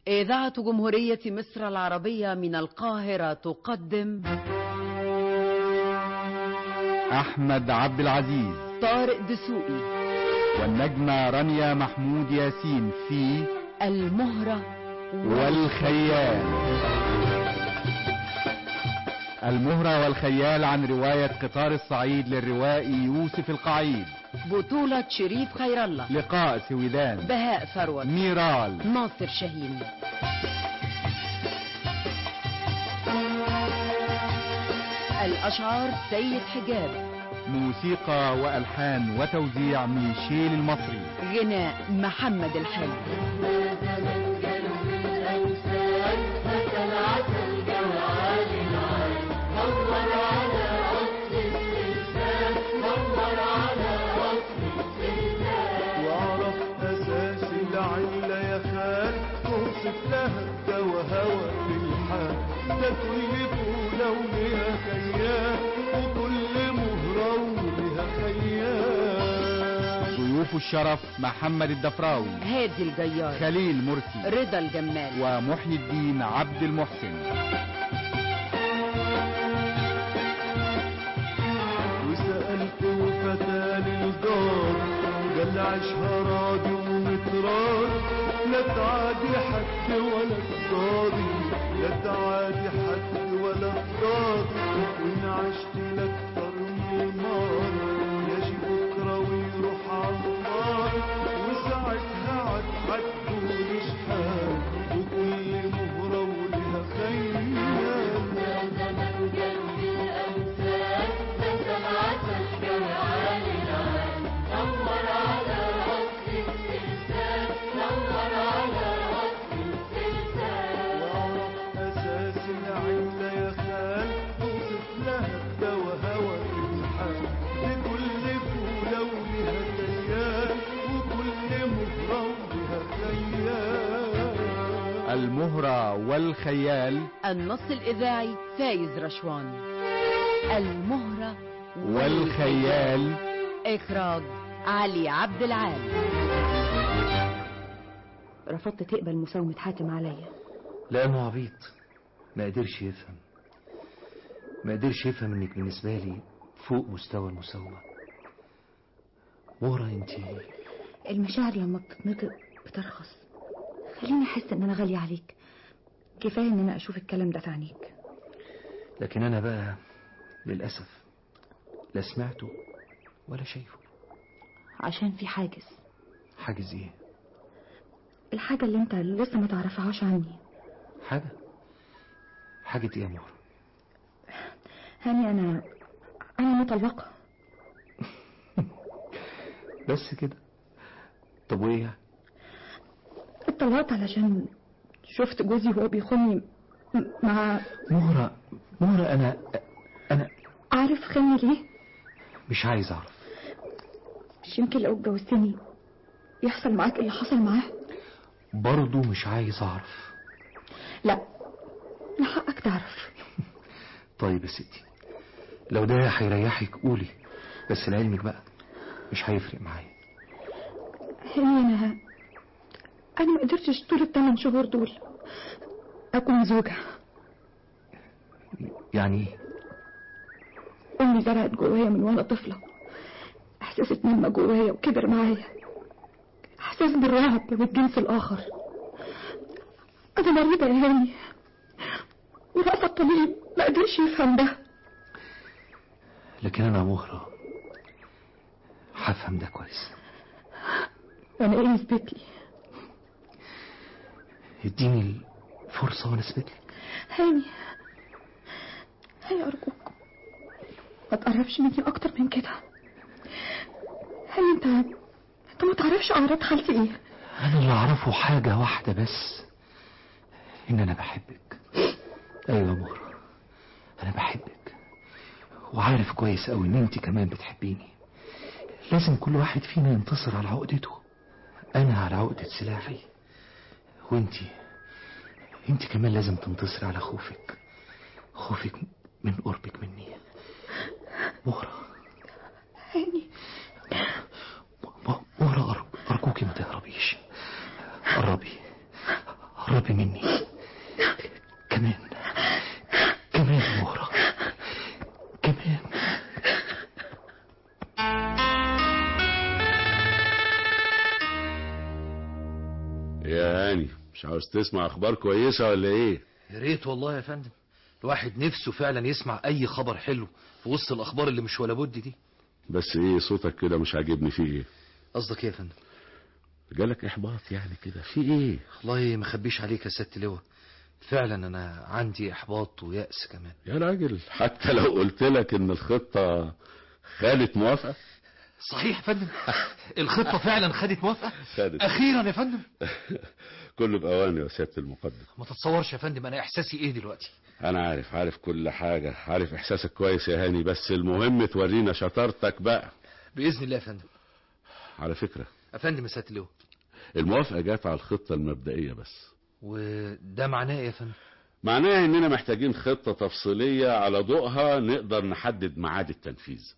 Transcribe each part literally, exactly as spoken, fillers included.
إذاعة جمهورية مصر العربية من القاهرة تقدم أحمد عبد العزيز، طارق دسوقي، والنجمة رانيا محمود ياسين في المهرة والخيال. المهرة والخيال عن رواية قطار الصعيد للروائي يوسف القعيد. بطولة شريف خير الله، لقاء سويدان، بهاء ثروت، ميرال، ناصر شاهين. الأشعار سيد حجاب، موسيقى وألحان وتوزيع ميشيل المصري، غناء محمد الحلو. لها الدوا هوى للحال ده كل فولة ولها خيال وكل مهرة ولها خيال. ضيوف الشرف محمد الدفراوي، هادي الجيار، خليل مرسي، رضا الجمال، ومحيي الدين عبد المحسن. وسألت وفتاني الجار قال عيشها راضي ومتراضي، لا تعادي حد ولا تضاضي، لا تعادي حد ولا تضاضي، وإن عشت لأكتر من المرة يجي بكرة ويروح عالنار، وساعتها عاد حتقول شحال وكل مهرة ولها خيال. يا زمن قلبي الأمثال ده سمعت الجمال العال، نور على وصف السلسال، نور على وصف السلسال. وعرف أساس العلة يا خال توصف لها الدوا هوى الحال، لكل فولة ولها خيال وكل مهرة ولها خيال. المهرة والخيال. النص الإذاعي فايز رشوان. المهرة والخيال. إخراج علي عبد العال. رفضت تقبل مساومة حاتم عليا لأنه عبيط، ما قدرش يفهم ما قدرش يفهم انك بالنسبة لي فوق مستوى المساومة. مهرة انتي المشاعر لما بتتنطق بترخص، خليني احس ان انا غالية عليك، كفاية ان انا اشوف الكلام ده في عينيك. لكن انا بقى للأسف لا سمعته ولا شايفه. عشان في حاجز. حاجز ايه؟ الحاجة اللي انت لسه ما تعرفهاش عني. حاجة حاجة ايه يا مهرة؟ هاني انا انا مطلقة. بس كده؟ طب وايه؟ اتطلقت علشان شفت جوزي وهو بيخوني مع مهرة مهرة انا انا عارف خاني ليه؟ مش عايز اعرف. مش يمكن لو اتجوزتني يحصل معاك اللي حصل معاه؟ برضو مش عايز اعرف. لا من حقك تعرف. طيب يا ستي، لو ده هيريحك قولي، بس لعلمك بقى مش هيفرق معايا. هاني انا انا ما قدرتش طول الثمان شهور دول اكون زوجة. يعني ايه؟ امي زرعت جوايا من وانا طفلة احساس اتنمى جوايا وكبر معايا، احساس بالرهب بالجنس الاخر. انا مريضة يا هاني، ورأس الطبيب ما قدرش يفهم ده. لكن انا مهرة هفهم ده كويس. وانا ايه يثبت لي؟ اديني الفرصة وانا اثبت لك. هاني هاني ارجوك ما تقربش مني اكتر من كده. هاني انت انت ما تعرفش اعراض حالتي ايه. انا اللي اعرفه حاجة واحدة بس، ان انا بحبك. ايوه مهرة، انا بحبك وعارف كويس اوي ان انت كمان بتحبيني. لازم كل واحد فينا ينتصر على عقدته. انا على عقدة سلاحي، وانتي انتي كمان لازم تنتصر على خوفك، خوفك من قربك مني. مهرة هاني مهرة أرجوكي ما تهربيش. قربي قربي مني. كمان كمان يا مهرة، كمان. يا هاني، مش عاوز تسمع اخبار كويسة ولا ايه؟ يا ريت والله يا فندم، الواحد نفسه فعلا يسمع اي خبر حلو في وسط الاخبار اللي مش ولا بد دي. بس ايه صوتك كده مش عاجبني، فيه ايه؟ قصدك ايه يا فندم؟ جالك احباط يعني كده، في ايه؟ والله ما اخبيش عليك يا سيادة اللواء، فعلا انا عندي احباط ويأس كمان. يا راجل، حتى لو قلت لك ان الخطة خدت موافقة. صحيح يا فندم، الخطة فعلا خدت موافقة. خدت اخيرا يا فندم. كله بأواني يا سيادة المقدم. ما تتصورش يا فندم انا احساسي ايه دلوقتي. انا عارف عارف كل حاجة، عارف احساسك كويس يا هاني، بس المهم تورينا شطارتك بقى. بإذن الله يا فندم. على فكرة يا فندم يا سيادة اللواء، الموافقة جات على الخطة المبدئية بس. وده معناه ايه يا فندم؟ معناها اننا محتاجين خطة تفصيلية على ضوءها نقدر نحدد ميعاد التنفيذ.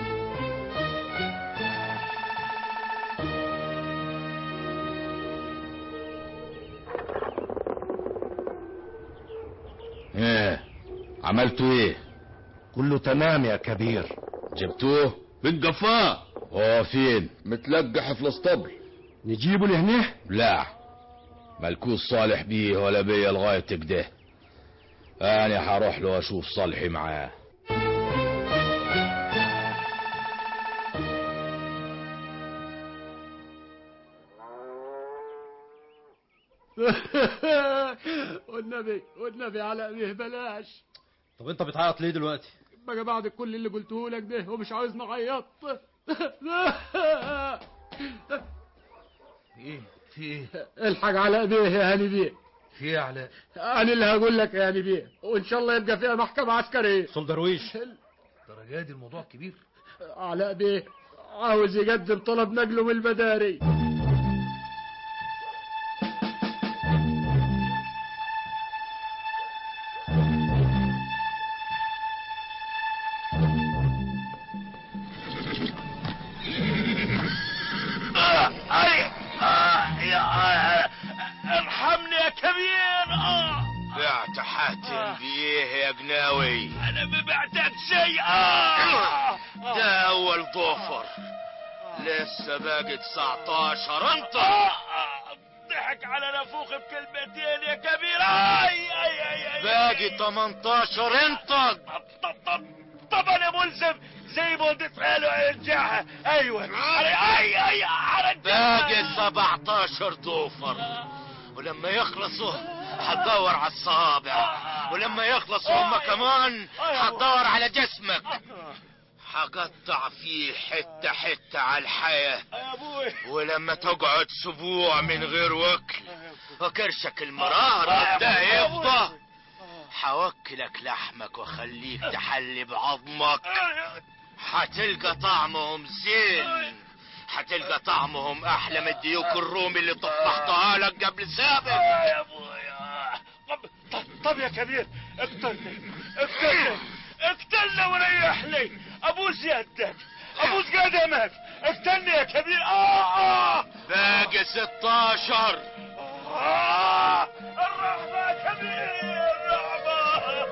ايه عملتوا ايه؟ كله تمام يا كبير. جبتوه؟ من جفاه. هو فين؟ متلقح في الاسطبل. نجيبه لهنا؟ لا، ملكوش صالح بيه ولا بيا لغاية كده. انا هروح له اشوف صالحي معاه. والنبي والنبي على ابيه بلاش. طب انت بتعيط ليه دلوقتي؟ بقى بعد كل اللي قلته لك ده ومش عاوز نعيط. ايه في ايه؟ الحق على ابيه يا هاني بيه. في ايه يا علاء؟ انا اللي هقول لك يا هاني بيه، وان شاء الله يبقى فيها محكمة عسكرية. سول درويش، الدرجات دي الموضوع كبير. علاء بيه عاوز يقدم طلب نقله من المداري. ارحمني يا كبير. اه بعت حاتم بيه يا قناوي. انا ما بعتك شيء. اه ده اول ضفر، لسه باقي تسعتاشر. انت ضحك على نافوخ بكلمتين يا كبير. اي اي اي, أي باقي تمنتاشر. انت طب طب طب انا ملزم زي ما قلت له ارجعها. ايوه اي اي ارجعها. باقي سبعتاشر ضفر، ولما يخلصوا هتدور على الصابع، ولما يخلصوا هما كمان هتدور على جسمك. هقطع فيه حتة حتة على الحياة، ولما تقعد اسبوع من غير وكل وكرشك المرار ده يفضى، هوكلك لحمك واخليك تحلي بعظمك. هتلقى طعمهم زين، هتلقى طعمهم احلى من الديوك الرومي اللي طفحتها لك قبل سابق. يا ابويا طب, طب, طب يا كبير اقتلني اقتلني اقتلني وريح لي. ابوس يدك ابوس قدمك، اقتلني يا كبير. اه اه باقي ستاشر. اه الرحمة يا كبير الرحمة.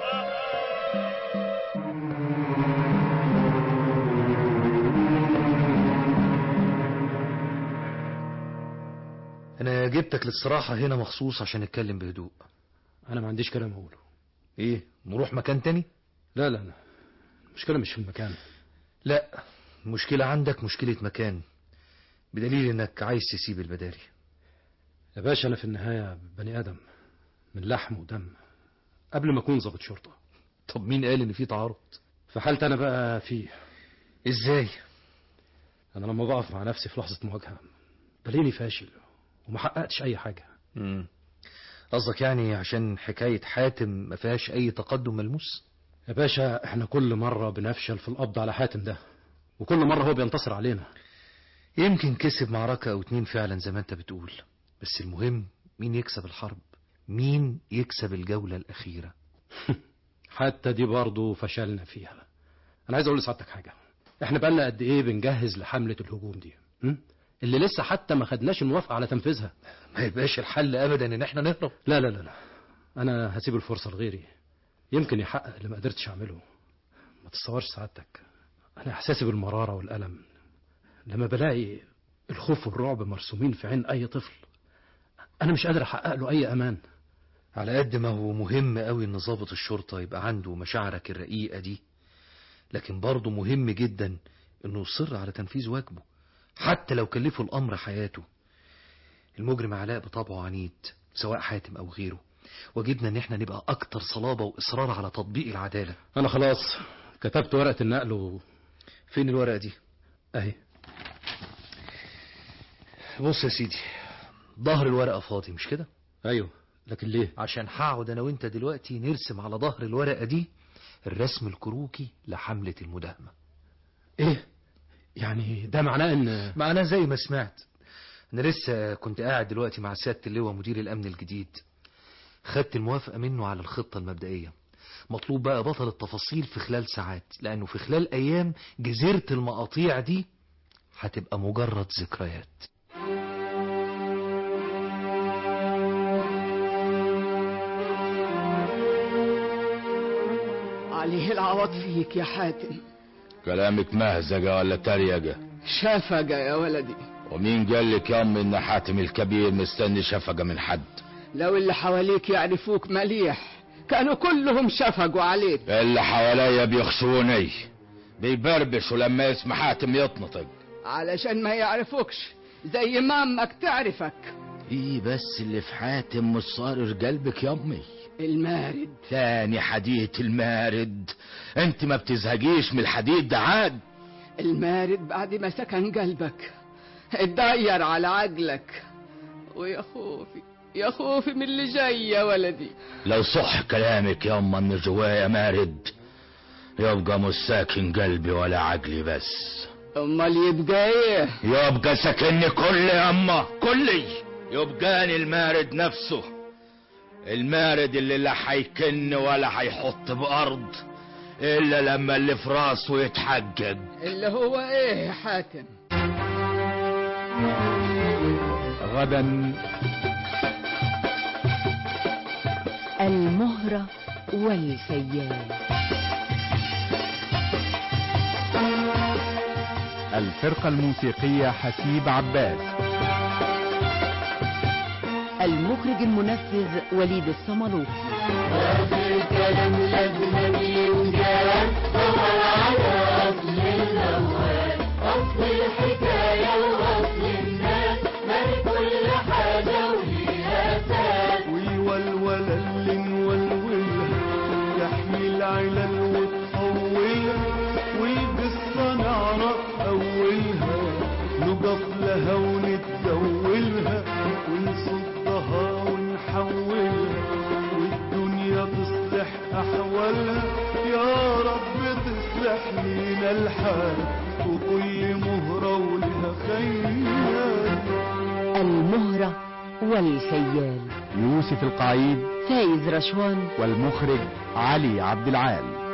انا جبتك للصراحة هنا مخصوص عشان نتكلم بهدوء. انا ما عنديش كلام اقوله. ايه، نروح مكان تاني؟ لا لا لا، المشكلة مش في المكان. لا، المشكلة عندك مشكلة مكان، بدليل انك عايز تسيب البداري. يا باشا انا في النهاية بني ادم من لحم ودم قبل ما اكون ضابط شرطة. طب مين قال ان في تعارض؟ في حالتي انا بقى فيه. ازاي؟ انا لما بقف مع نفسي في لحظة مواجهة بلاقيني فاشل وما حققتش اي حاجة. امم قصدك يعني عشان حكاية حاتم ما فيهاش اي تقدم ملموس؟ يا باشا احنا كل مرة بنفشل في القبض على حاتم ده، وكل مرة هو بينتصر علينا. يمكن كسب معركة او اتنين فعلا زي ما انت بتقول، بس المهم مين يكسب الحرب، مين يكسب الجولة الاخيرة. حتى دي برضو فشلنا فيها. انا عايز اقول لسعادتك حاجة، احنا بقالنا قد ايه بنجهز لحملة الهجوم دي؟ م? اللي لسه حتى ما خدناش الموافقة على تنفيذها. ما يبقاش الحل ابدا ان احنا نهرب. لا لا لا لا، انا هسيب الفرصة لغيري، يمكن يحقق اللي ما قدرتش اعمله. ما تتصورش سعادتك انا احساسي بالمرارة والألم لما بلاقي الخوف والرعب مرسومين في عين اي طفل. انا مش قادر احقق له اي امان. على قد ما هو مهم قوي ان ضابط الشرطة يبقى عنده مشاعرك الرقيقة دي، لكن برضه مهم جدا انه يصر على تنفيذ واجبه حتى لو كلفه الامر حياته. المجرم علاء بطبعه عنيد سواء حاتم او غيره، واجبنا ان احنا نبقى اكتر صلابة واصرار على تطبيق العدالة. انا خلاص كتبت ورقة النقل و... فين الورقة دي؟ اهي. بص يا سيدي، ظهر الورقة فاضي مش كده؟ ايوه، لكن ليه؟ عشان هقعد انا وانت دلوقتي نرسم على ظهر الورقة دي الرسم الكروكي لحملة المداهمة. ايه يعني ده معناه ان معناه زي ما سمعت. انا لسه كنت قاعد دلوقتي مع سيادة اللواء مدير الامن الجديد، خدت الموافقة منه على الخطة المبدئية. مطلوب بقى بطل التفاصيل في خلال ساعات، لانه في خلال ايام جزيرة المقاطيع دي هتبقى مجرد ذكريات. عليه العوض فيك يا حاتم. كلامك مهزجة ولا تريجة؟ شفقة يا ولدي. ومين قال لك يا امي ان حاتم الكبير مستني شفقة من حد؟ لو اللي حواليك يعرفوك مليح كانوا كلهم شفقوا عليك. اللي حواليا بيخشوني، بيبربشوا لما يسمع حاتم يتنطق. علشان ما يعرفوكش زي ما امك تعرفك. ايه بس اللي في حاتم مش صارر قلبك يا امي؟ المارد. تاني حديد المارد؟ انت ما بتزهجيش من الحديد ده عاد. المارد بعد ما سكن قلبك اتضير على عقلك، ويا خوفي يا خوفي من اللي جاي يا ولدي. لو صح كلامك يا اما ان جوايا مارد، يبقى مش ساكن قلبي ولا عقلي بس. امال يبقى ايه؟ يبقى ساكنني كلي يا اما، كلي. يبقاني المارد نفسه، المارد اللي لا هيكن ولا هيحط بارض الا لما اللي في راسه يتحقق. اللي هو ايه يا حاتم؟ غدا المهرة والخيال. الفرقة الموسيقية حسيب عباس. المخرج المنفذ وليد الصملوطي. وفي الكلام لازم ينجال، دور على أصل الأول، أصل الحكاية وأصل الناس، مال كل حاجة وليها أساس. والولولة اللي نولولها تحمي العلل وتطولها، والقصة نعرف أولها نقف لها ونتزولها، ونصدها ونحولها، والدنيا تصلح أحوالها. يا رب تصلح لينا الحال، وكل مهرة ولها خيال. المهرة والخيال. يوسف القعيد، فايز رشوان، والمخرج علي عبد العال.